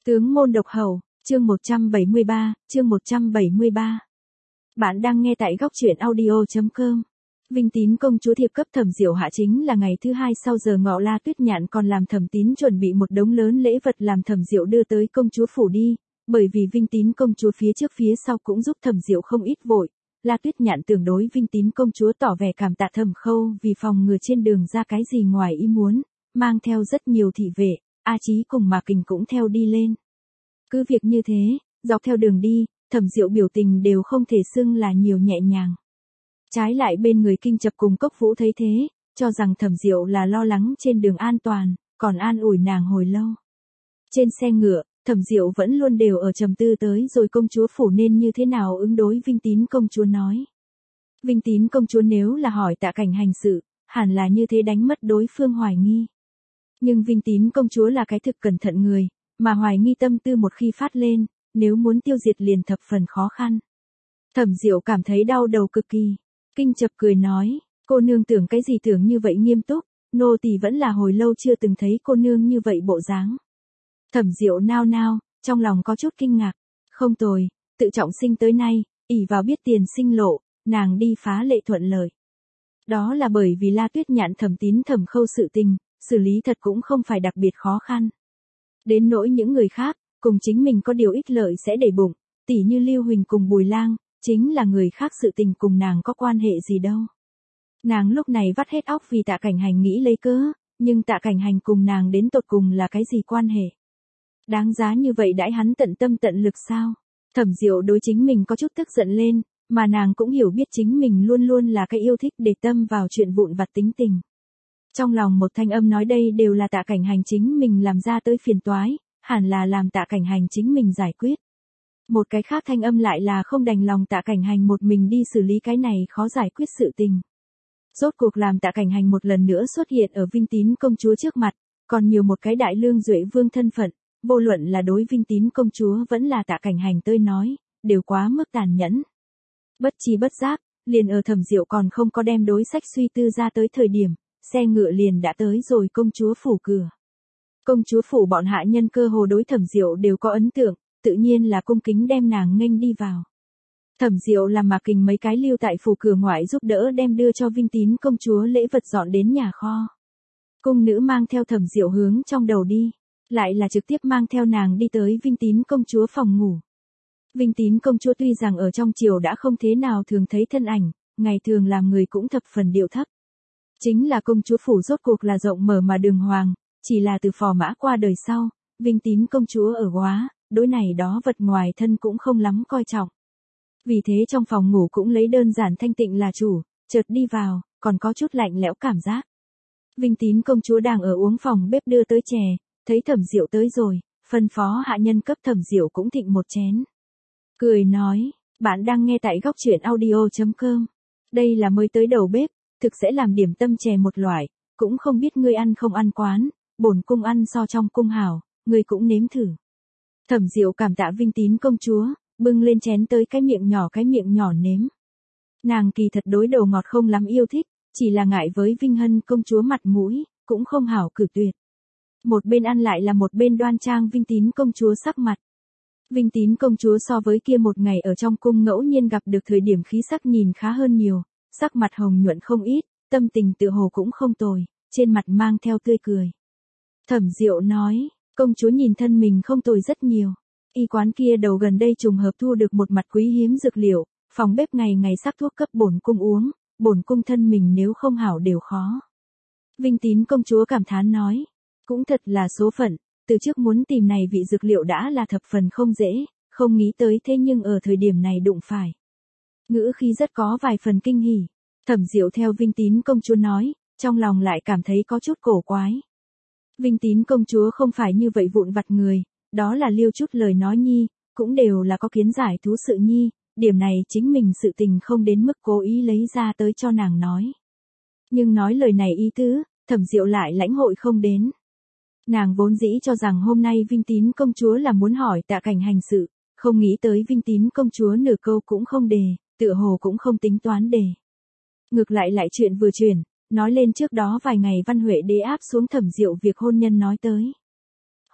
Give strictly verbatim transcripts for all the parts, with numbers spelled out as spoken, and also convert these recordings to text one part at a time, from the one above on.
Tướng môn độc hầu, chương một trăm bảy mươi ba, chương một trăm bảy mươi ba. Bạn đang nghe tại góc truyện audio chấm com. Vinh Tín công chúa thiệp cấp Thẩm Diệu Hạ chính là ngày thứ hai sau giờ ngọ, La Tuyết Nhạn còn làm Thẩm Tín chuẩn bị một đống lớn lễ vật làm Thẩm Diệu đưa tới công chúa phủ đi, bởi vì Vinh Tín công chúa phía trước phía sau cũng giúp Thẩm Diệu không ít vội. La Tuyết Nhạn tưởng đối Vinh Tín công chúa tỏ vẻ cảm tạ Thẩm Khâu vì phòng ngừa trên đường ra cái gì ngoài ý muốn, mang theo rất nhiều thị vệ, A Chí cùng Mạc Kình cũng theo đi lên. Cứ việc như thế, dọc theo đường đi, Thẩm Diệu biểu tình đều không thể xưng là nhiều nhẹ nhàng. Trái lại bên người Kinh Chập cùng Cốc Vũ thấy thế, cho rằng Thẩm Diệu là lo lắng trên đường an toàn, còn an ủi nàng hồi lâu. Trên xe ngựa, Thẩm Diệu vẫn luôn đều ở trầm tư tới rồi công chúa phủ nên như thế nào ứng đối. Vinh Tín công chúa nói. Vinh Tín công chúa nếu là hỏi Tạ Cảnh hành sự, hẳn là như thế đánh mất đối phương hoài nghi. Nhưng Vinh Tín công chúa là cái thực cẩn thận người, mà hoài nghi tâm tư một khi phát lên, nếu muốn tiêu diệt liền thập phần khó khăn. Thẩm Diệu cảm thấy đau đầu cực kỳ. Kinh Chập cười nói, cô nương tưởng cái gì tưởng như vậy nghiêm túc, nô tỳ vẫn là hồi lâu chưa từng thấy cô nương như vậy bộ dáng. Thẩm Diệu nao nao, trong lòng có chút kinh ngạc. Không tồi, tự trọng sinh tới nay, ỷ vào biết tiền sinh lộ, nàng đi phá lệ thuận lợi. Đó là bởi vì La Tuyết Nhạn Thẩm Tín Thẩm Khâu sự tình, xử lý thật cũng không phải đặc biệt khó khăn. Đến nỗi những người khác, cùng chính mình có điều ích lợi sẽ để bụng, tỉ như Lưu Huỳnh cùng Bùi Lang, chính là người khác sự tình cùng nàng có quan hệ gì đâu. Nàng lúc này vắt hết óc vì Tạ Cảnh hành nghĩ lấy cớ, nhưng Tạ Cảnh hành cùng nàng đến tột cùng là cái gì quan hệ? Đáng giá như vậy đãi hắn tận tâm tận lực sao? Thẩm Diệu đối chính mình có chút tức giận lên, mà nàng cũng hiểu biết chính mình luôn luôn là cái yêu thích để tâm vào chuyện vụn vặt tính tình. Trong lòng một thanh âm nói đây đều là Tạ Cảnh hành chính mình làm ra tới phiền toái, hẳn là làm Tạ Cảnh hành chính mình giải quyết. Một cái khác thanh âm lại là không đành lòng Tạ Cảnh hành một mình đi xử lý cái này khó giải quyết sự tình. Rốt cuộc làm Tạ Cảnh hành một lần nữa xuất hiện ở Vinh Tín công chúa trước mặt, còn nhiều một cái đại lương duệ vương thân phận, vô luận là đối Vinh Tín công chúa vẫn là Tạ Cảnh hành tơi nói, đều quá mức tàn nhẫn. Bất chi bất giác, liền ở Thẩm Diệu còn không có đem đối sách suy tư ra tới thời điểm, xe ngựa liền đã tới rồi công chúa phủ cửa. Công chúa phủ bọn hạ nhân cơ hồ đối Thẩm Diệu đều có ấn tượng, tự nhiên là cung kính đem nàng nghênh đi vào. Thẩm Diệu làm Mạc Kình mấy cái lưu tại phủ cửa ngoại giúp đỡ đem đưa cho Vinh Tín công chúa lễ vật dọn đến nhà kho. Cung nữ mang theo Thẩm Diệu hướng trong đầu đi, lại là trực tiếp mang theo nàng đi tới Vinh Tín công chúa phòng ngủ. Vinh Tín công chúa tuy rằng ở trong triều đã không thế nào thường thấy thân ảnh, ngày thường làm người cũng thập phần điệu thấp. Chính là công chúa phủ rốt cuộc là rộng mở mà đường hoàng, chỉ là từ Phò Mã qua đời sau, Vinh Tín công chúa ở Góa, đối này đó vật ngoài thân cũng không lắm coi trọng. Vì thế trong phòng ngủ cũng lấy đơn giản thanh tịnh là chủ, chợt đi vào, còn có chút lạnh lẽo cảm giác. Vinh Tín công chúa đang ở uống phòng bếp đưa tới chè, thấy Thẩm Diệu tới rồi, phân phó hạ nhân cấp Thẩm Diệu cũng thịnh một chén. Cười nói, bạn đang nghe tại góc truyện audio chấm com. Đây là mới tới đầu bếp, thực sẽ làm điểm tâm chè một loại, cũng không biết ngươi ăn không ăn quán, bổn cung ăn so trong cung hảo, ngươi cũng nếm thử. Thẩm Diệu cảm tạ Vinh Tín công chúa, bưng lên chén tới cái miệng nhỏ cái miệng nhỏ nếm. Nàng kỳ thật đối đồ ngọt không lắm yêu thích, chỉ là ngại với Vinh Hân công chúa mặt mũi, cũng không hảo cử tuyệt. Một bên ăn lại là một bên đoan trang Vinh Tín công chúa sắc mặt. Vinh Tín công chúa so với kia một ngày ở trong cung ngẫu nhiên gặp được thời điểm khí sắc nhìn khá hơn nhiều, sắc mặt hồng nhuận không ít, tâm tình tự hồ cũng không tồi, trên mặt mang theo tươi cười. Thẩm Diệu nói, công chúa nhìn thân mình không tồi rất nhiều. Y quán kia đầu gần đây trùng hợp thu được một mặt quý hiếm dược liệu, phòng bếp ngày ngày sắc thuốc cấp bổn cung uống, bổn cung thân mình nếu không hảo đều khó. Vinh Tín công chúa cảm thán nói, cũng thật là số phận, từ trước muốn tìm này vị dược liệu đã là thập phần không dễ, không nghĩ tới thế nhưng ở thời điểm này đụng phải. Ngữ khí rất có vài phần kinh hỉ. Thẩm Diệu theo Vinh Tín công chúa nói, trong lòng lại cảm thấy có chút cổ quái. Vinh Tín công chúa không phải như vậy vụn vặt người, đó là liêu chút lời nói nhi, cũng đều là có kiến giải thú sự nhi, điểm này chính mình sự tình không đến mức cố ý lấy ra tới cho nàng nói. Nhưng nói lời này ý tứ, Thẩm Diệu lại lãnh hội không đến. Nàng vốn dĩ cho rằng hôm nay Vinh Tín công chúa là muốn hỏi Tạ Cảnh hành sự, không nghĩ tới Vinh Tín công chúa nửa câu cũng không đề, tựa hồ cũng không tính toán đề. Ngược lại lại chuyện vừa chuyển, nói lên trước đó vài ngày Văn Huệ đế áp xuống Thẩm Diệu việc hôn nhân nói tới.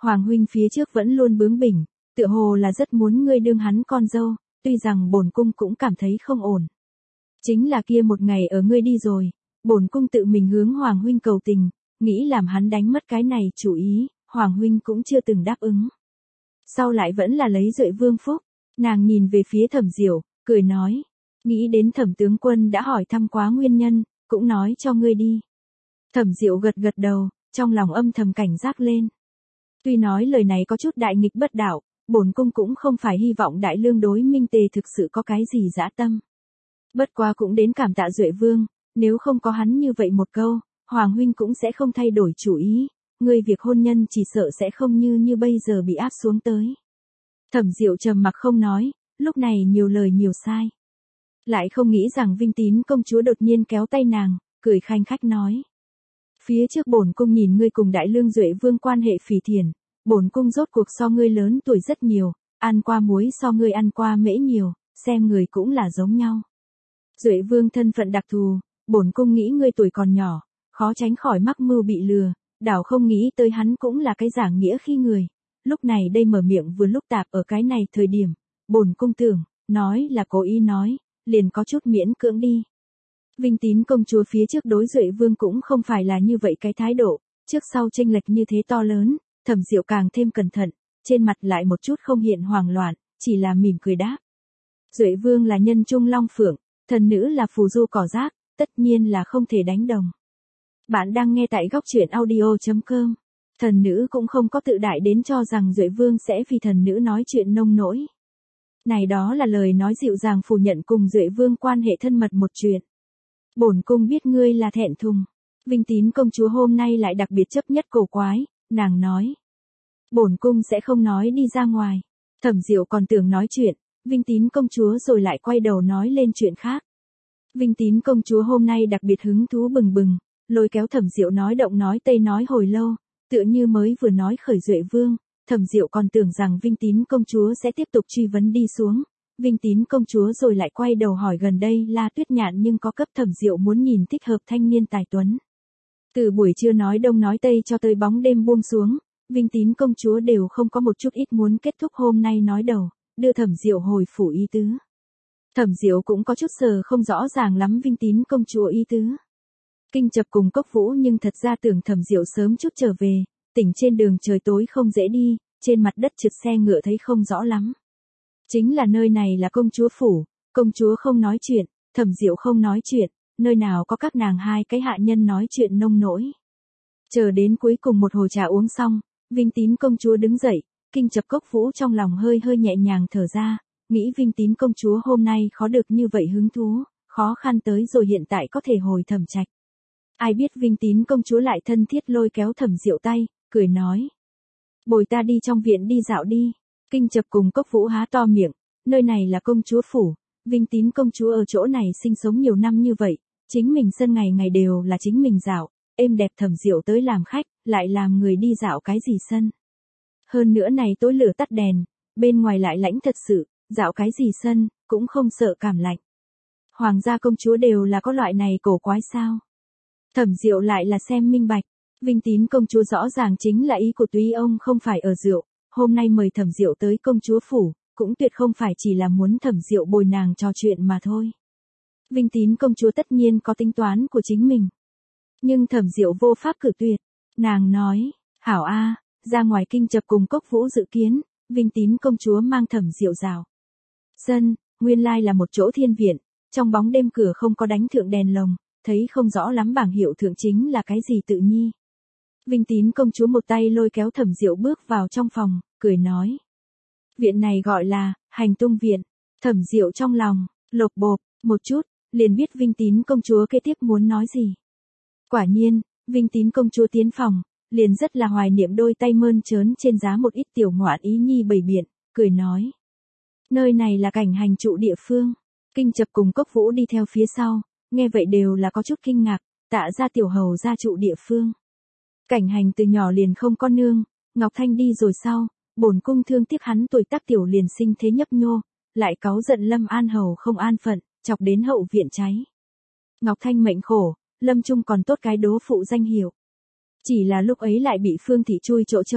Hoàng huynh phía trước vẫn luôn bướng bỉnh, tựa hồ là rất muốn ngươi đương hắn con dâu, tuy rằng bổn cung cũng cảm thấy không ổn. Chính là kia một ngày ở ngươi đi rồi, bổn cung tự mình hướng Hoàng huynh cầu tình, nghĩ làm hắn đánh mất cái này chủ ý, Hoàng huynh cũng chưa từng đáp ứng. Sau lại vẫn là lấy Duệ Vương phúc, nàng nhìn về phía Thẩm Diệu, cười nói, nghĩ đến Thẩm tướng quân đã hỏi thăm quá nguyên nhân, cũng nói cho ngươi đi. Thẩm Diệu gật gật đầu, trong lòng âm thầm cảnh giác lên. Tuy nói lời này có chút đại nghịch bất đạo, bổn cung cũng không phải hy vọng đại lương đối Minh Tề thực sự có cái gì dã tâm. Bất quá cũng đến cảm tạ Duệ Vương, nếu không có hắn như vậy một câu, Hoàng huynh cũng sẽ không thay đổi chủ ý, ngươi việc hôn nhân chỉ sợ sẽ không như như bây giờ bị áp xuống tới. Thẩm Diệu trầm mặc không nói, lúc này nhiều lời nhiều sai. Lại không nghĩ rằng Vinh Tín công chúa đột nhiên kéo tay nàng, cười khanh khách nói. Phía trước bổn cung nhìn ngươi cùng đại lương Duệ Vương quan hệ phỉ thiền, bổn cung rốt cuộc so ngươi lớn tuổi rất nhiều, ăn qua muối so ngươi ăn qua mễ nhiều, xem người cũng là giống nhau. Duệ Vương thân phận đặc thù, bổn cung nghĩ ngươi tuổi còn nhỏ, khó tránh khỏi mắc mưu bị lừa, đảo không nghĩ tới hắn cũng là cái giảng nghĩa khi người. Lúc này đây mở miệng vừa lúc tạp ở cái này thời điểm, bổn cung tưởng, nói là cố ý nói, liền có chút miễn cưỡng đi. Vinh Tín công chúa phía trước đối Duệ Vương cũng không phải là như vậy cái thái độ, trước sau chênh lệch như thế to lớn, Thẩm Diệu càng thêm cẩn thận, trên mặt lại một chút không hiện hoảng loạn, chỉ là mỉm cười đáp. Duệ Vương là nhân trung long phượng, thần nữ là phù du cỏ rác, tất nhiên là không thể đánh đồng. Bạn đang nghe tại góc truyện audio chấm com. Thần nữ cũng không có tự đại đến cho rằng Duệ Vương sẽ vì thần nữ nói chuyện nông nỗi. Này đó là lời nói dịu dàng phủ nhận cùng Duệ Vương quan hệ thân mật một chuyện. Bổn cung biết ngươi là thẹn thùng. Vinh Tín công chúa hôm nay lại đặc biệt chấp nhất cổ quái, nàng nói. Bổn cung sẽ không nói đi ra ngoài. Thẩm Diệu còn tưởng nói chuyện, Vinh Tín công chúa rồi lại quay đầu nói lên chuyện khác. Vinh Tín công chúa hôm nay đặc biệt hứng thú bừng bừng, lôi kéo Thẩm Diệu nói động nói tây nói hồi lâu, tựa như mới vừa nói khởi Duệ Vương, Thẩm Diệu còn tưởng rằng Vinh Tín công chúa sẽ tiếp tục truy vấn đi xuống. Vinh Tín công chúa rồi lại quay đầu hỏi gần đây La Tuyết Nhạn nhưng có cấp Thẩm Diệu muốn nhìn thích hợp thanh niên tài tuấn. Từ buổi trưa nói đông nói tây cho tới bóng đêm buông xuống, Vinh Tín công chúa đều không có một chút ít muốn kết thúc hôm nay nói đầu, đưa Thẩm Diệu hồi phủ ý tứ. Thẩm Diệu cũng có chút sờ không rõ ràng lắm Vinh Tín công chúa ý tứ. Kinh Chập cùng Cốc Vũ nhưng thật ra tưởng Thẩm Diệu sớm chút trở về, tỉnh trên đường trời tối không dễ đi, trên mặt đất trượt xe ngựa thấy không rõ lắm. Chính là nơi này là công chúa phủ, công chúa không nói chuyện, Thẩm Diệu không nói chuyện, nơi nào có các nàng hai cái hạ nhân nói chuyện nông nỗi. Chờ đến cuối cùng một hồ trà uống xong, Vinh Tín công chúa đứng dậy, Kinh Chập Cốc Vũ trong lòng hơi hơi nhẹ nhàng thở ra, nghĩ Vinh Tín công chúa hôm nay khó được như vậy hứng thú, khó khăn tới rồi hiện tại có thể hồi Thẩm trạch. Ai biết Vinh Tín công chúa lại thân thiết lôi kéo Thẩm Diệu tay, cười nói. Bồi ta đi trong viện đi dạo đi. Kinh Chập cùng Cốc Vũ há to miệng, nơi này là công chúa phủ, Vinh Tín công chúa ở chỗ này sinh sống nhiều năm như vậy, chính mình sân ngày ngày đều là chính mình dạo, êm đẹp Thẩm Diệu tới làm khách, lại làm người đi dạo cái gì sân. Hơn nữa này tối lửa tắt đèn, bên ngoài lại lãnh thật sự, dạo cái gì sân, cũng không sợ cảm lạnh. Hoàng gia công chúa đều là có loại này cổ quái sao. Thẩm Diệu lại là xem minh bạch, Vinh Tín công chúa rõ ràng chính là ý của túy ông không phải ở rượu, hôm nay mời Thẩm Diệu tới công chúa phủ, cũng tuyệt không phải chỉ là muốn Thẩm Diệu bồi nàng trò chuyện mà thôi. Vinh Tín công chúa tất nhiên có tính toán của chính mình. Nhưng Thẩm Diệu vô pháp cử tuyệt, nàng nói, hảo a, ra ngoài Kinh Chập cùng Cốc Vũ dự kiến, Vinh Tín công chúa mang Thẩm Diệu rào. Sân, nguyên lai là một chỗ thiên viện, trong bóng đêm cửa không có đánh thượng đèn lồng, thấy không rõ lắm bảng hiệu thượng chính là cái gì tự nhi. Vinh Tín công chúa một tay lôi kéo Thẩm Diệu bước vào trong phòng, cười nói. Viện này gọi là, hành tung viện. Thẩm Diệu trong lòng, lột bộp, một chút, liền biết Vinh Tín công chúa kế tiếp muốn nói gì. Quả nhiên, Vinh Tín công chúa tiến phòng, liền rất là hoài niệm đôi tay mơn trớn trên giá một ít tiểu ngoạn ý nhi bày biện, cười nói. Nơi này là cảnh hành trụ địa phương. Kinh Chập cùng Cốc Vũ đi theo phía sau, nghe vậy đều là có chút kinh ngạc, tạ ra tiểu hầu ra trụ địa phương. Cảnh hành từ nhỏ liền không có nương, Ngọc Thanh đi rồi sau, bổn cung thương tiếc hắn tuổi tác tiểu liền sinh thế nhấp nhô, lại cáu giận Lâm An hầu không an phận, chọc đến hậu viện cháy. Ngọc Thanh mệnh khổ, Lâm Trung còn tốt cái đố phụ danh hiệu. Chỉ là lúc ấy lại bị Phương Thị chui chỗ trống,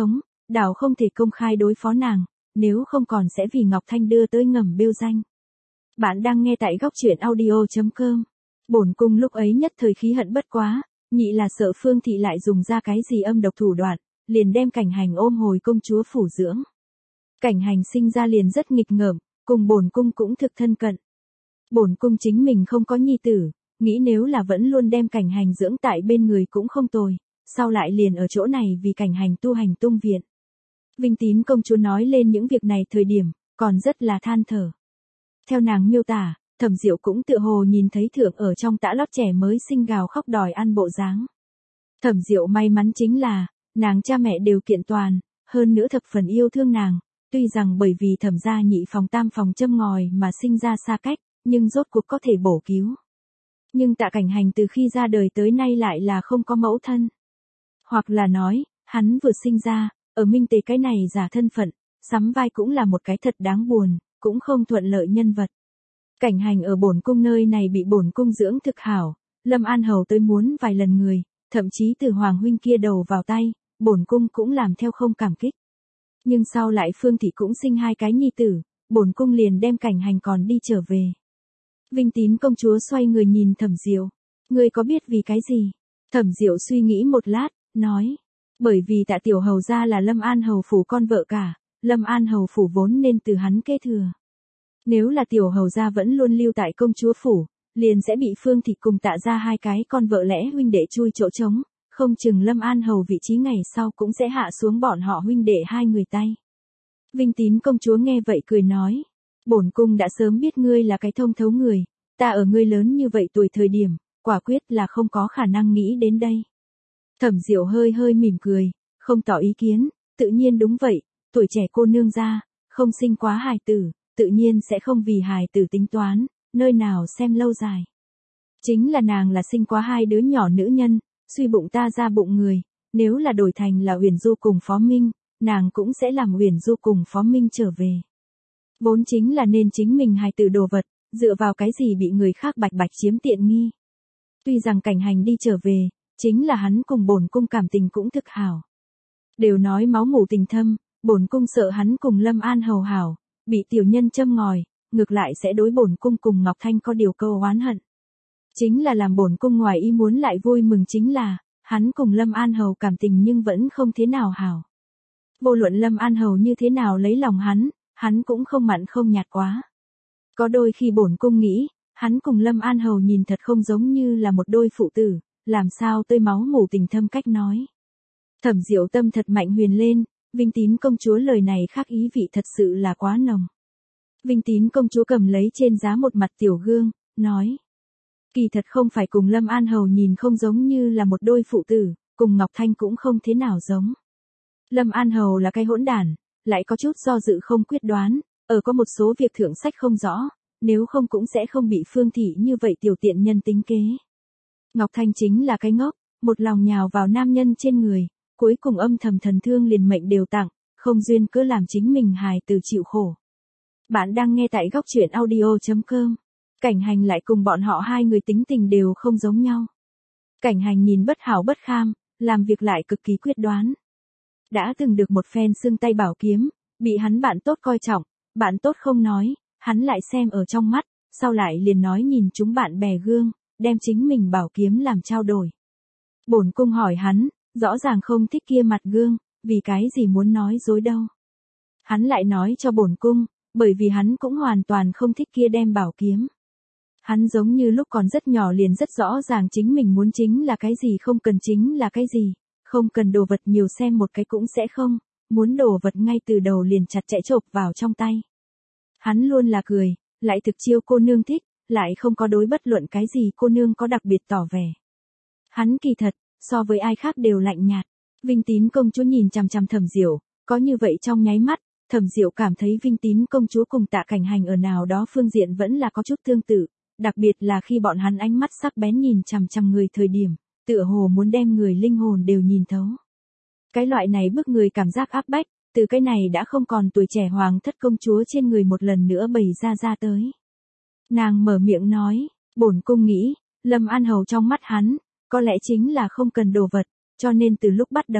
đảo không thể công khai đối phó nàng, nếu không còn sẽ vì Ngọc Thanh đưa tới ngầm bêu danh. Bạn đang nghe tại góc truyện audio.com. Bổn cung lúc ấy nhất thời khí hận bất quá, nhị là sợ Phương Thị lại dùng ra cái gì âm độc thủ đoạn, liền đem Cảnh Hành ôm hồi công chúa phủ dưỡng. Cảnh Hành sinh ra liền rất nghịch ngợm, cùng bổn cung cũng thực thân cận. Bổn cung chính mình không có nhi tử, nghĩ nếu là vẫn luôn đem Cảnh Hành dưỡng tại bên người cũng không tồi, sau lại liền ở chỗ này vì Cảnh Hành tu hành tung viện. Vinh Tín công chúa nói lên những việc này thời điểm, còn rất là than thở. Theo nàng miêu tả, Thẩm Diệu cũng tựa hồ nhìn thấy thượng ở trong tã lót trẻ mới sinh gào khóc đòi ăn bộ dáng. Thẩm Diệu may mắn chính là, nàng cha mẹ đều kiện toàn, hơn nữa thập phần yêu thương nàng, tuy rằng bởi vì Thẩm gia nhị phòng tam phòng châm ngòi mà sinh ra xa cách, nhưng rốt cuộc có thể bổ cứu. Nhưng Tạ Cảnh Hành từ khi ra đời tới nay lại là không có mẫu thân. Hoặc là nói, hắn vừa sinh ra, ở minh tế cái này giả thân phận, sắm vai cũng là một cái thật đáng buồn, cũng không thuận lợi nhân vật. Cảnh Hành ở bổn cung nơi này bị bổn cung dưỡng thực hảo, Lâm An Hầu tới muốn vài lần người, thậm chí từ Hoàng huynh kia đầu vào tay, bổn cung cũng làm theo không cảm kích. Nhưng sau lại Phương Thị cũng sinh hai cái nhi tử, bổn cung liền đem Cảnh Hành còn đi trở về. Vinh Tín công chúa xoay người nhìn Thẩm Diệu, ngươi có biết vì cái gì? Thẩm Diệu suy nghĩ một lát, nói, bởi vì Tạ tiểu hầu gia là Lâm An Hầu phủ con vợ cả, Lâm An Hầu phủ vốn nên từ hắn kế thừa. Nếu là tiểu hầu gia vẫn luôn lưu tại công chúa phủ, liền sẽ bị Phương Thị cùng Tạ gia hai cái con vợ lẽ huynh đệ chui chỗ trống, không chừng Lâm An Hầu vị trí ngày sau cũng sẽ hạ xuống bọn họ huynh đệ hai người tay. Vinh Tín công chúa nghe vậy cười nói, bổn cung đã sớm biết ngươi là cái thông thấu người, ta ở ngươi lớn như vậy tuổi thời điểm, quả quyết là không có khả năng nghĩ đến đây. Thẩm Diệu hơi hơi mỉm cười, không tỏ ý kiến, tự nhiên đúng vậy, tuổi trẻ cô nương ra, không sinh quá hài tử, tự nhiên sẽ không vì hài tử tính toán, nơi nào xem lâu dài. Chính là nàng là sinh quá hai đứa nhỏ nữ nhân, suy bụng ta ra bụng người, nếu là đổi thành là Uyển Du cùng Phó Minh, nàng cũng sẽ làm Uyển Du cùng Phó Minh trở về. Vốn chính là nên chính mình hài tử đồ vật, dựa vào cái gì bị người khác bạch bạch chiếm tiện nghi. Tuy rằng Cảnh Hành đi trở về, chính là hắn cùng bổn cung cảm tình cũng thực hảo. Đều nói máu mủ tình thâm, bổn cung sợ hắn cùng Lâm An Hầu hảo, bị tiểu nhân châm ngòi, ngược lại sẽ đối bổn cung cùng Ngọc Thanh có điều câu oán hận. Chính là làm bổn cung ngoài ý muốn lại vui mừng chính là, hắn cùng Lâm An Hầu cảm tình nhưng vẫn không thế nào hảo. Vô luận Lâm An Hầu như thế nào lấy lòng hắn, hắn cũng không mặn không nhạt quá. Có đôi khi bổn cung nghĩ, hắn cùng Lâm An Hầu nhìn thật không giống như là một đôi phụ tử, làm sao tươi máu mủ tình thâm cách nói. Thẩm Diệu tâm thật mạnh huyền lên, Vinh Tín công chúa lời này khác ý vị thật sự là quá nồng. Vinh Tín công chúa cầm lấy trên giá một mặt tiểu gương, nói. Kỳ thật không phải cùng Lâm An Hầu nhìn không giống như là một đôi phụ tử, cùng Ngọc Thanh cũng không thế nào giống. Lâm An Hầu là cái hỗn đản, lại có chút do dự không quyết đoán, ở có một số việc thượng sách không rõ, nếu không cũng sẽ không bị Phương Thị như vậy tiểu tiện nhân tính kế. Ngọc Thanh chính là cái ngốc, một lòng nhào vào nam nhân trên người, cuối cùng âm thầm thần thương liền mệnh đều tặng, không duyên cớ làm chính mình hài từ chịu khổ. Bạn đang nghe tại góc truyện audio.com. Cảnh Hành lại cùng bọn họ hai người tính tình đều không giống nhau. Cảnh Hành nhìn bất hảo bất kham, làm việc lại cực kỳ quyết đoán. Đã từng được một phen xương tay bảo kiếm, bị hắn bạn tốt coi trọng, bạn tốt không nói, hắn lại xem ở trong mắt, sau lại liền nói nhìn chúng bạn bè gương, đem chính mình bảo kiếm làm trao đổi. Bổn cung hỏi hắn, rõ ràng không thích kia mặt gương, vì cái gì muốn nói dối đâu. Hắn lại nói cho bổn cung, bởi vì hắn cũng hoàn toàn không thích kia đem bảo kiếm. Hắn giống như lúc còn rất nhỏ liền rất rõ ràng chính mình muốn chính là cái gì không cần chính là cái gì, không cần đồ vật nhiều xem một cái cũng sẽ không, muốn đồ vật ngay từ đầu liền chặt chẽ chộp vào trong tay. Hắn luôn là cười, lại thực chiêu cô nương thích, lại không có đối bất luận cái gì cô nương có đặc biệt tỏ vẻ. Hắn kỳ thật, so với ai khác đều lạnh nhạt. Vinh Tín công chúa nhìn chằm chằm Thẩm Diệu, có như vậy trong nháy mắt, Thẩm Diệu cảm thấy Vinh Tín công chúa cùng Tạ Cảnh Hành ở nào đó phương diện vẫn là có chút tương tự, đặc biệt là khi bọn hắn ánh mắt sắc bén nhìn chằm chằm người thời điểm, tựa hồ muốn đem người linh hồn đều nhìn thấu. Cái loại này bức người cảm giác áp bách, từ cái này đã không còn tuổi trẻ hoàng thất công chúa trên người một lần nữa bày ra ra tới. Nàng mở miệng nói, bổn cung nghĩ, Lâm An Hầu trong mắt hắn, có lẽ chính là không cần đồ vật, cho nên từ lúc bắt đầu,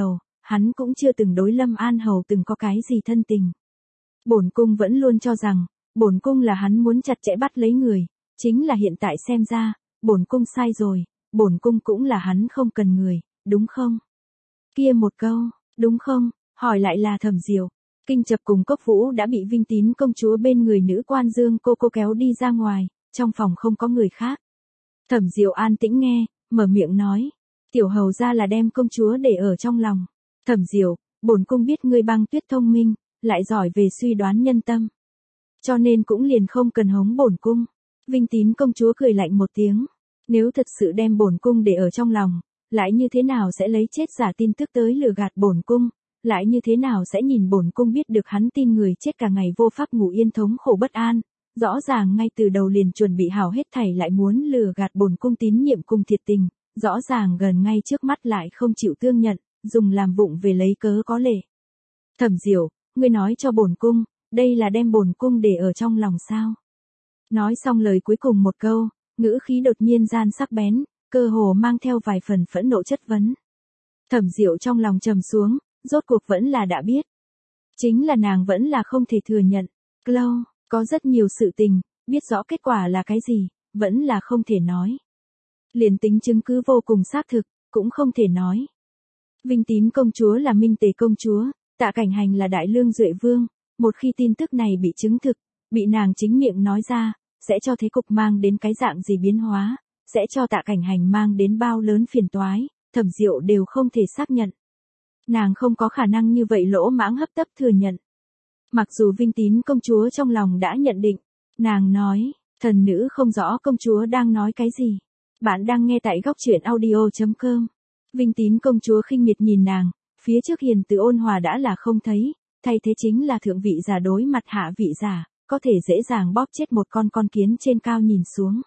hắn cũng chưa từng đối Lâm An Hầu từng có cái gì thân tình. Bổn cung vẫn luôn cho rằng, bổn cung là hắn muốn chặt chẽ bắt lấy người, chính là hiện tại xem ra, bổn cung sai rồi, bổn cung cũng là hắn không cần người, đúng không? Kia một câu, đúng không, hỏi lại là Thẩm Diệu. Kinh Chập cùng Cốc Vũ đã bị Vinh Tín công chúa bên người nữ quan Dương cô cô kéo đi ra ngoài, trong phòng không có người khác. Thẩm Diệu an tĩnh nghe, mở miệng nói, tiểu hầu ra là đem công chúa để ở trong lòng. Thẩm Diệu, bổn cung biết ngươi Băng Tuyết thông minh, lại giỏi về suy đoán nhân tâm. Cho nên cũng liền không cần hống bổn cung. Vinh Tín công chúa cười lạnh một tiếng, nếu thật sự đem bổn cung để ở trong lòng, lại như thế nào sẽ lấy chết giả tin tức tới lừa gạt bổn cung, lại như thế nào sẽ nhìn bổn cung biết được hắn tin người chết cả ngày vô pháp ngủ yên thống khổ bất an, rõ ràng ngay từ đầu liền chuẩn bị hảo hết thảy lại muốn lừa gạt bổn cung tín nhiệm cùng thiệt tình, rõ ràng gần ngay trước mắt lại không chịu tương nhận, dùng làm vụng về lấy cớ có lệ. Thẩm Diệu, ngươi nói cho bổn cung, đây là đem bổn cung để ở trong lòng sao? Nói xong lời cuối cùng một câu, ngữ khí đột nhiên gian sắc bén, cơ hồ mang theo vài phần phẫn nộ chất vấn. Thẩm Diệu trong lòng trầm xuống, rốt cuộc vẫn là đã biết. Chính là nàng vẫn là không thể thừa nhận. Lâu, có rất nhiều sự tình, biết rõ kết quả là cái gì, vẫn là không thể nói. Liền tính chứng cứ vô cùng xác thực, cũng không thể nói. Vinh Tín công chúa là Minh Tề công chúa, Tạ Cảnh Hành là Đại Lương Duệ Vương, một khi tin tức này bị chứng thực, bị nàng chính miệng nói ra, sẽ cho thế cục mang đến cái dạng gì biến hóa, sẽ cho Tạ Cảnh Hành mang đến bao lớn phiền toái, Thẩm Diệu đều không thể xác nhận. Nàng không có khả năng như vậy lỗ mãng hấp tấp thừa nhận. Mặc dù Vinh Tín công chúa trong lòng đã nhận định, nàng nói, thần nữ không rõ công chúa đang nói cái gì. Bạn đang nghe tại góc truyện audio chấm com. Vinh Tín công chúa khinh miệt nhìn nàng, phía trước hiền từ ôn hòa đã là không thấy, thay thế chính là thượng vị giả đối mặt hạ vị giả, có thể dễ dàng bóp chết một con con kiến trên cao nhìn xuống.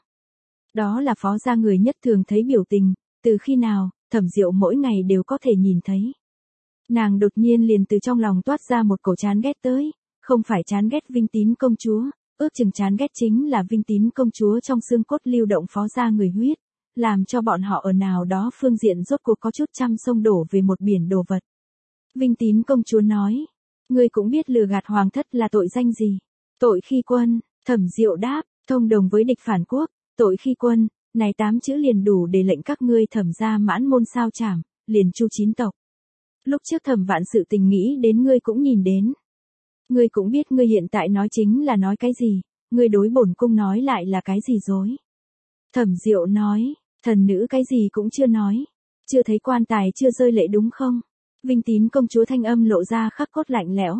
Đó là phó gia người nhất thường thấy biểu tình, từ khi nào, Thẩm Diệu mỗi ngày đều có thể nhìn thấy. Nàng đột nhiên liền từ trong lòng toát ra một cổ chán ghét tới, không phải chán ghét Vinh Tín công chúa, ước chừng chán ghét chính là Vinh Tín công chúa trong xương cốt lưu động phó gia người huyết, làm cho bọn họ ở nào đó phương diện rốt cuộc có chút trăm sông đổ về một biển đồ vật. Vinh Tín công chúa nói, ngươi cũng biết lừa gạt hoàng thất là tội danh gì, tội khi quân. Thẩm Diệu đáp, thông đồng với địch phản quốc, tội khi quân, này tám chữ liền đủ để lệnh các ngươi Thẩm gia mãn môn sao chảm, liền chu chín tộc. Lúc trước Thẩm Vạn sự tình nghĩ đến ngươi cũng nhìn đến. Ngươi cũng biết ngươi hiện tại nói chính là nói cái gì, ngươi đối bổn cung nói lại là cái gì dối. Thẩm Diệu nói, thần nữ cái gì cũng chưa nói, chưa thấy quan tài chưa rơi lệ đúng không? Vinh Tín công chúa thanh âm lộ ra khắc cốt lạnh lẽo.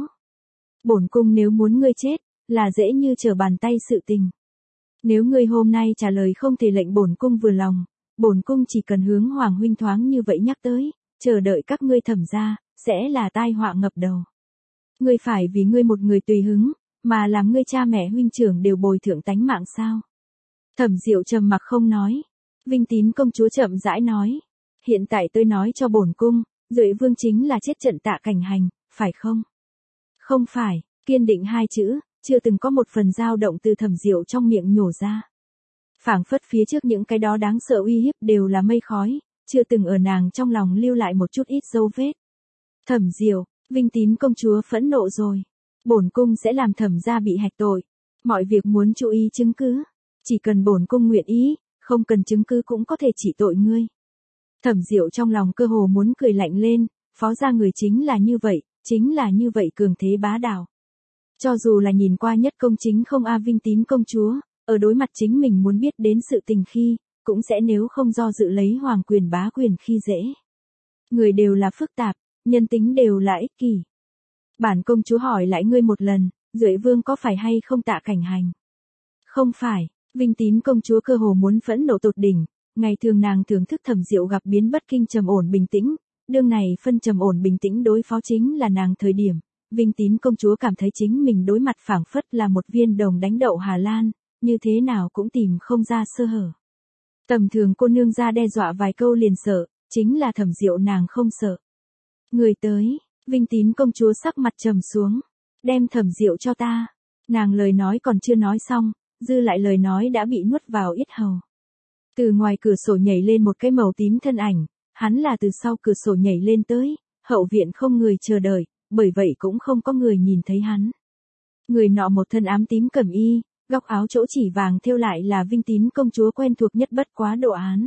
Bổn cung nếu muốn ngươi chết, là dễ như trở bàn tay sự tình. Nếu ngươi hôm nay trả lời không thể lệnh bổn cung vừa lòng, bổn cung chỉ cần hướng hoàng huynh thoáng như vậy nhắc tới, chờ đợi các ngươi Thẩm gia, sẽ là tai họa ngập đầu. Ngươi phải vì ngươi một người tùy hứng, mà làm ngươi cha mẹ huynh trưởng đều bồi thượng tánh mạng sao? Thẩm Diệu trầm mặc không nói. Vinh Tín công chúa chậm rãi nói, hiện tại tôi nói cho bổn cung, Duệ Vương chính là chết trận Tạ Cảnh Hành, phải không? Không phải, kiên định hai chữ, chưa từng có một phần dao động từ Thẩm Diệu trong miệng nhổ ra. Phảng phất phía trước những cái đó đáng sợ uy hiếp đều là mây khói, chưa từng ở nàng trong lòng lưu lại một chút ít dấu vết. Thẩm Diệu, Vinh Tín công chúa phẫn nộ rồi. Bổn cung sẽ làm Thẩm gia bị hạch tội. Mọi việc muốn chú ý chứng cứ. Chỉ cần bổn cung nguyện ý, không cần chứng cứ cũng có thể chỉ tội ngươi. Thẩm Diệu trong lòng cơ hồ muốn cười lạnh lên, phó gia người chính là như vậy, chính là như vậy cường thế bá đạo. Cho dù là nhìn qua nhất công chính không a Vinh Tín công chúa, ở đối mặt chính mình muốn biết đến sự tình khi, cũng sẽ nếu không do dự lấy hoàng quyền bá quyền khi dễ. Người đều là phức tạp, nhân tính đều là ích kỷ. Bản công chúa hỏi lại ngươi một lần, Duệ Vương có phải hay không Tạ Cảnh Hành? Không phải, Vinh Tín công chúa cơ hồ muốn phẫn nộ tột đỉnh, ngày thường nàng thưởng thức Thẩm Diệu gặp biến bất kinh trầm ổn bình tĩnh, đương này phân trầm ổn bình tĩnh đối phó chính là nàng thời điểm, Vinh Tín công chúa cảm thấy chính mình đối mặt phảng phất là một viên đồng đánh đậu Hà Lan, như thế nào cũng tìm không ra sơ hở. Tầm thường cô nương ra đe dọa vài câu liền sợ, chính là Thẩm Diệu nàng không sợ. Người tới, Vinh Tín công chúa sắc mặt trầm xuống, đem Thẩm Diệu cho ta. Nàng lời nói còn chưa nói xong, dư lại lời nói đã bị nuốt vào yết hầu. Từ ngoài cửa sổ nhảy lên một cái màu tím thân ảnh, hắn là từ sau cửa sổ nhảy lên tới, Hậu viện không người chờ đợi, bởi vậy cũng không có người nhìn thấy hắn. Người nọ một thân ám tím cẩm y, góc áo chỗ chỉ vàng thêu lại là Vinh Tín công chúa quen thuộc nhất bất quá độ án.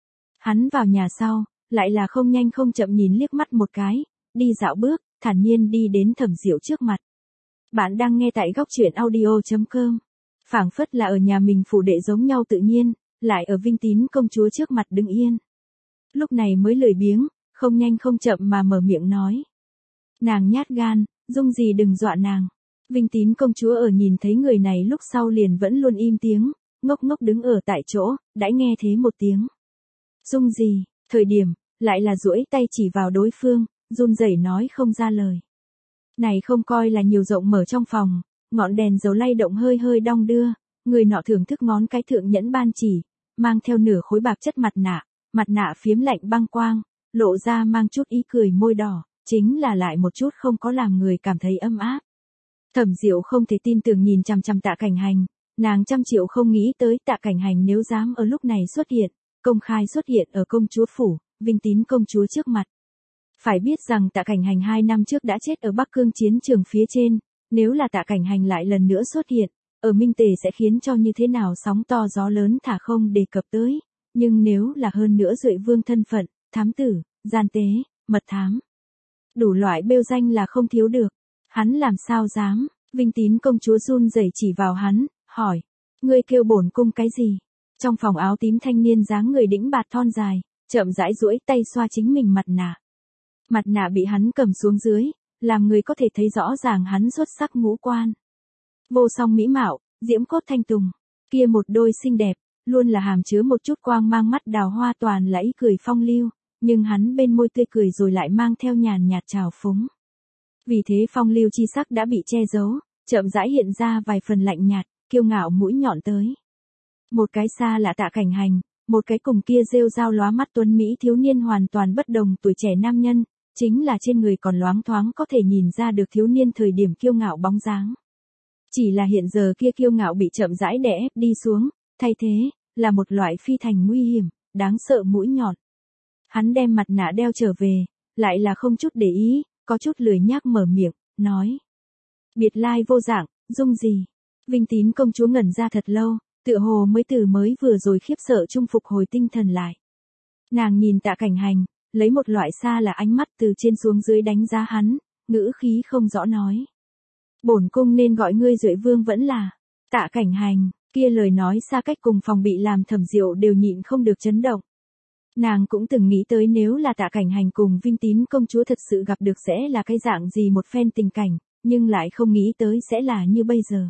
Hắn vào nhà sau, lại là không nhanh không chậm nhìn liếc mắt một cái, đi dạo bước, thản nhiên đi đến Thẩm Diệu trước mặt. Bạn đang nghe tại góc truyện audio chấm com. Phảng phất là ở nhà mình phủ đệ giống nhau tự nhiên, lại ở Vinh Tín công chúa trước mặt đứng yên. Lúc này mới lười biếng, không nhanh không chậm mà mở miệng nói. Nàng nhát gan, dung gì đừng dọa nàng. Vinh Tín công chúa ở nhìn thấy người này lúc sau liền vẫn luôn im tiếng, ngốc ngốc đứng ở tại chỗ, đãi nghe thế một tiếng. Dung gì, thời điểm, lại là duỗi tay chỉ vào đối phương, run rẩy nói không ra lời. Này không coi là nhiều rộng mở trong phòng, ngọn đèn dầu lay động hơi hơi đong đưa, người nọ thưởng thức ngón cái thượng nhẫn ban chỉ, mang theo nửa khối bạc chất mặt nạ, mặt nạ phiếm lạnh băng quang, lộ ra mang chút ý cười môi đỏ, chính là lại một chút không có làm người cảm thấy ấm áp. Thẩm Diệu không thể tin tưởng nhìn chằm chằm Tạ Cảnh Hành, nàng trăm triệu không nghĩ tới Tạ Cảnh Hành nếu dám ở lúc này xuất hiện, công khai xuất hiện ở công chúa phủ, Vinh Tín công chúa trước mặt. Phải biết rằng Tạ Cảnh Hành hai năm trước đã chết ở Bắc Cương chiến trường phía trên, nếu là Tạ Cảnh Hành lại lần nữa xuất hiện, ở Minh Tề sẽ khiến cho như thế nào sóng to gió lớn thả không đề cập tới, nhưng nếu là hơn nữa Duệ Vương thân phận, thám tử, gian tế, mật thám, đủ loại bêu danh là không thiếu được. Hắn làm sao dám, Vinh Tín công chúa run rẩy chỉ vào hắn, hỏi, ngươi kêu bổn cung cái gì? Trong phòng áo tím thanh niên dáng người đĩnh bạt thon dài, chậm rãi duỗi tay xoa chính mình mặt nạ. Mặt nạ bị hắn cầm xuống dưới, làm người có thể thấy rõ ràng hắn xuất sắc ngũ quan. Vô song mỹ mạo, diễm cốt thanh tùng, kia một đôi xinh đẹp, luôn là hàm chứa một chút quang mang mắt đào hoa toàn là ý cười phong lưu, nhưng hắn bên môi tươi cười rồi lại mang theo nhàn nhạt trào phúng. Vì thế phong lưu chi sắc đã bị che giấu, chậm rãi hiện ra vài phần lạnh nhạt, kiêu ngạo mũi nhọn tới. Một cái xa là Tạ Cảnh Hành, một cái cùng kia rêu rao lóa mắt tuấn Mỹ thiếu niên hoàn toàn bất đồng tuổi trẻ nam nhân, chính là trên người còn loáng thoáng có thể nhìn ra được thiếu niên thời điểm kiêu ngạo bóng dáng. Chỉ là hiện giờ kia kiêu ngạo bị chậm rãi đè ép đi xuống, thay thế, là một loại phi thành nguy hiểm, đáng sợ mũi nhọn. Hắn đem mặt nạ đeo trở về, lại là không chút để ý, có chút lười nhác mở miệng, nói. Biệt lai vô dạng, dung gì? Vinh Tín công chúa ngẩn ra thật lâu, tựa hồ mới từ mới vừa rồi khiếp sợ trung phục hồi tinh thần lại. Nàng nhìn Tạ Cảnh Hành, lấy một loại xa là ánh mắt từ trên xuống dưới đánh giá hắn, ngữ khí không rõ nói. Bổn cung nên gọi ngươi Duệ Vương vẫn là. Tạ Cảnh Hành, kia lời nói xa cách cùng phòng bị làm Thẩm Diệu đều nhịn không được chấn động. Nàng cũng từng nghĩ tới nếu là Tạ Cảnh Hành cùng Vinh Tín công chúa thật sự gặp được sẽ là cái dạng gì một phen tình cảnh, nhưng lại không nghĩ tới sẽ là như bây giờ.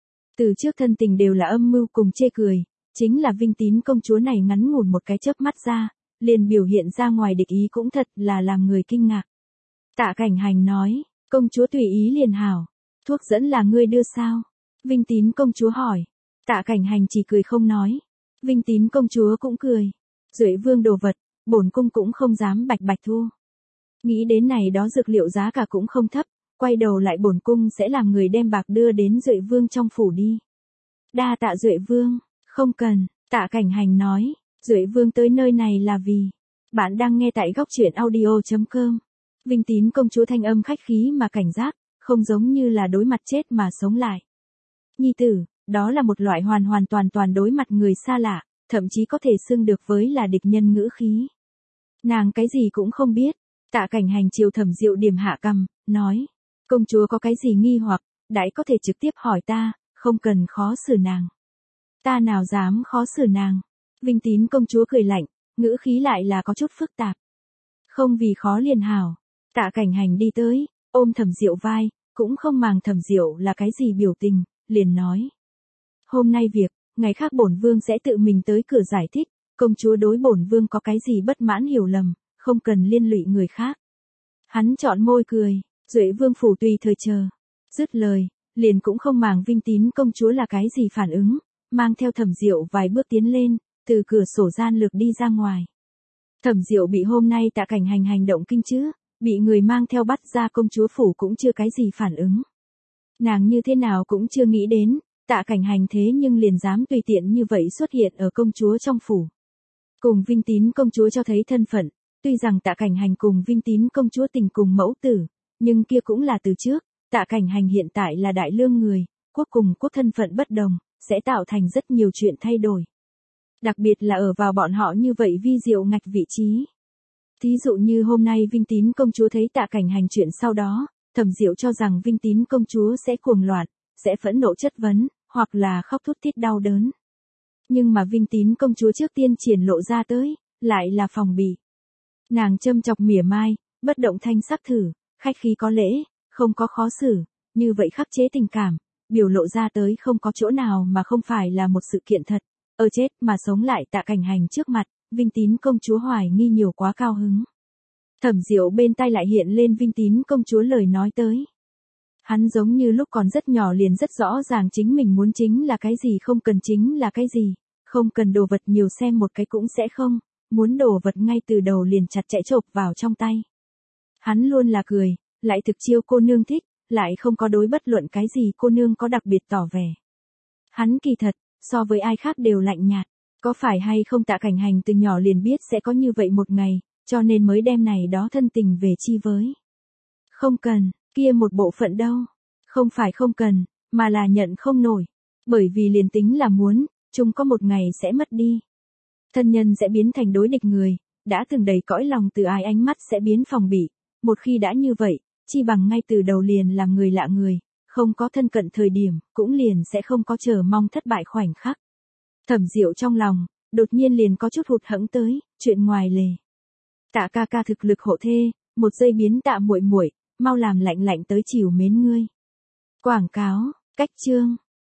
Từ trước thân tình đều là âm mưu cùng chê cười, chính là Vinh Tín công chúa này ngắn ngủn một cái chớp mắt ra, liền biểu hiện ra ngoài địch ý cũng thật là làm người kinh ngạc. Tạ Cảnh Hành nói, công chúa tùy ý liền hảo, thuốc dẫn là ngươi đưa sao? Vinh Tín công chúa hỏi. Tạ Cảnh Hành chỉ cười không nói. Vinh Tín công chúa cũng cười. Duệ Vương đồ vật, bổn cung cũng không dám bạch bạch thu. Nghĩ đến này đó dược liệu giá cả cũng không thấp, quay đầu lại bổn cung sẽ làm người đem bạc đưa đến Duệ Vương trong phủ đi. Đa tạ Duệ Vương, không cần, Tạ Cảnh Hành nói, Duệ Vương tới nơi này là vì, bạn đang nghe tại góc truyện audio chấm com. Vinh Tín công chúa thanh âm khách khí mà cảnh giác, không giống như là đối mặt chết mà sống lại. Nhi tử, đó là một loại hoàn hoàn toàn toàn đối mặt người xa lạ, thậm chí có thể xưng được với là địch nhân ngữ khí. Nàng cái gì cũng không biết, Tạ Cảnh Hành chiều Thẩm Diệu điểm hạ cầm, nói, công chúa có cái gì nghi hoặc, đãi có thể trực tiếp hỏi ta, không cần khó xử nàng. Ta nào dám khó xử nàng. Vinh Tín công chúa cười lạnh, ngữ khí lại là có chút phức tạp. Không vì khó liền hảo. Tạ Cảnh Hành đi tới, ôm Thẩm Diệu vai, cũng không màng Thẩm Diệu là cái gì biểu tình, liền nói. Hôm nay việc, ngày khác bổn vương sẽ tự mình tới cửa giải thích, công chúa đối bổn vương có cái gì bất mãn hiểu lầm, không cần liên lụy người khác. Hắn chọn môi cười, Duệ Vương phủ tùy thời chờ. Dứt lời, liền cũng không màng Vinh Tín công chúa là cái gì phản ứng, mang theo Thẩm Diệu vài bước tiến lên, từ cửa sổ gian lược đi ra ngoài. Thẩm Diệu bị hôm nay Tạ Cảnh Hành hành động kinh chứ, bị người mang theo bắt ra công chúa phủ cũng chưa cái gì phản ứng. Nàng như thế nào cũng chưa nghĩ đến, Tạ Cảnh Hành thế nhưng liền dám tùy tiện như vậy xuất hiện ở công chúa trong phủ. Cùng Vinh Tín công chúa cho thấy thân phận, Tuy rằng Tạ Cảnh Hành cùng Vinh Tín công chúa tình cùng mẫu tử, nhưng kia cũng là từ trước, Tạ Cảnh Hành hiện tại là đại lương người, quốc cùng quốc thân phận bất đồng, sẽ tạo thành rất nhiều chuyện thay đổi. Đặc biệt là ở vào bọn họ như vậy vi diệu ngạch vị trí. Thí dụ như hôm nay Vinh Tín công chúa thấy Tạ Cảnh Hành chuyện sau đó, Thẩm Diệu cho rằng Vinh Tín công chúa sẽ cuồng loạn, sẽ phẫn nộ chất vấn, hoặc là khóc thút thít đau đớn. Nhưng mà Vinh Tín công chúa trước tiên triển lộ ra tới, lại là phòng bị. Nàng châm chọc mỉa mai, bất động thanh sắc thử, khách khí có lễ, không có khó xử, như vậy khắc chế tình cảm, biểu lộ ra tới không có chỗ nào mà không phải là một sự kiện thật. Ở chết mà sống lại Tạ Cảnh Hành trước mặt, Vinh Tín công chúa hoài nghi nhiều quá cao hứng. Thẩm Diệu bên tai lại hiện lên Vinh Tín công chúa lời nói tới. Hắn giống như lúc còn rất nhỏ liền rất rõ ràng chính mình muốn chính là cái gì, không cần chính là cái gì, không cần đồ vật nhiều xem một cái cũng sẽ không, muốn đồ vật ngay từ đầu liền chặt chẽ chộp vào trong tay. Hắn luôn là cười, lại thực chiêu cô nương thích, lại không có đối bất luận cái gì cô nương có đặc biệt tỏ vẻ. Hắn kỳ thật, so với ai khác đều lạnh nhạt, có phải hay không Tạ Cảnh Hành từ nhỏ liền biết sẽ có như vậy một ngày, cho nên mới đem này đó thân tình về chi với. Không cần, kia một bộ phận đâu, không phải không cần, mà là nhận không nổi, bởi vì liền tính là muốn, chung có một ngày sẽ mất đi. Thân nhân sẽ biến thành đối địch người, đã từng đầy cõi lòng từ ai ánh mắt sẽ biến phòng bị, một khi đã như vậy, chi bằng ngay từ đầu liền làm người lạ người, không có thân cận thời điểm, cũng liền sẽ không có chờ mong thất bại khoảnh khắc. Thẩm Diệu trong lòng, đột nhiên liền có chút hụt hẫng tới, chuyện ngoài lề. Tạ ca ca thực lực hộ thê, một giây biến Tạ muội muội, mau làm lạnh lạnh tới chiều mến ngươi. Quảng cáo, cách chương.